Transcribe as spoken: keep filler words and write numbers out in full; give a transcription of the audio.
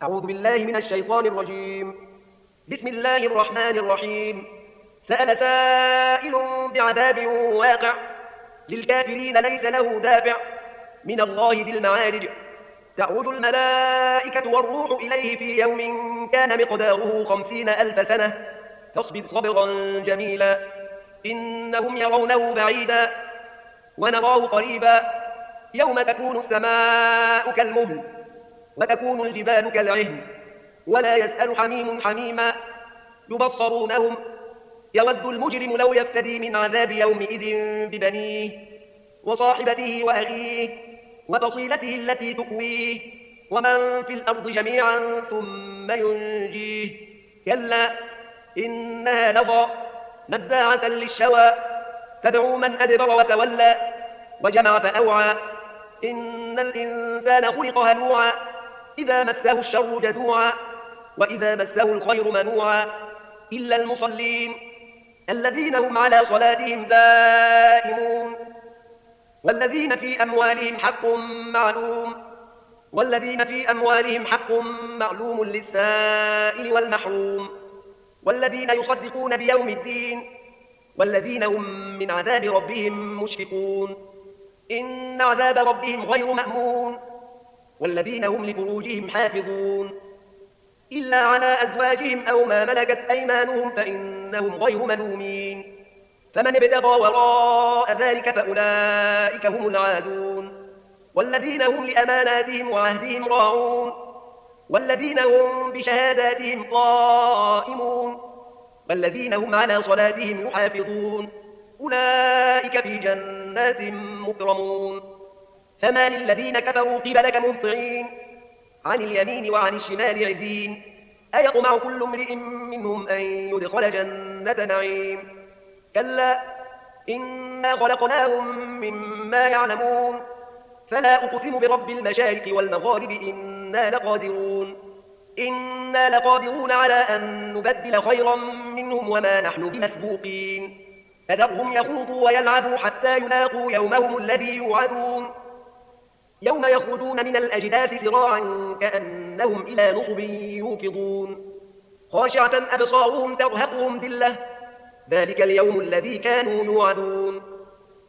أعوذ بالله من الشيطان الرجيم. بسم الله الرحمن الرحيم. سأل سائل بعذاب واقع للكافرين ليس له دافع من الله ذي المعارج. تعرج الملائكة والروح إليه في يوم كان مقداره خمسين ألف سنة فاصبر صبرا جميلا إنهم يرونه بعيدا ونراه قريبا يوم تكون السماء كالمهل وتكون الجبال كالعهن ولا يسأل حميم حميما يبصرونهم يود المجرم لو يفتدي من عذاب يومئذ ببنيه وصاحبته وأخيه وفصيلته التي تكويه ومن في الأرض جميعا ثم ينجيه كلا إنها لظى نزاعة للشوى تدعو من أدبر وتولى وجمع فأوعى إن الإنسان خلق هلوعا إذا مسه الشر جزوعا وإذا مسه الخير منوعا إلا المصلين الذين هم على صلاتهم دائمون والذين في أموالهم حق معلوم والذين في أموالهم حق معلوم للسائل والمحروم والذين يصدقون بيوم الدين والذين هم من عذاب ربهم مشفقون إن عذاب ربهم غير مأمون والذين هم لفروجهم حافظون إلا على أزواجهم أو ما ملكت أيمانهم فإنهم غير ملومين فمن ابتغى وراء ذلك فأولئك هم العادون والذين هم لأماناتهم وعهدهم راعون والذين هم بشهاداتهم قائمون والذين هم على صلاتهم يحافظون أولئك في جنات مكرمون فما للذين كفروا قبلك مهطعين عن اليمين وعن الشمال عزين أيطمع كل امرئ منهم أن يدخل جنة نعيم كلا إنا خلقناهم مما يعلمون فلا أقسم برب المشارق والمغارب إنا لقادرون إنا لقادرون على أن نبدل خيرا منهم وما نحن بمسبوقين فذرهم يخوضوا ويلعبوا حتى يلاقوا يومهم الذي يوعدون يوم يخرجون من الأجداث سراعا كأنهم إلى نصب يوفضون خاشعة أبصارهم ترهقهم ذلة ذلك اليوم الذي كانوا يوعدون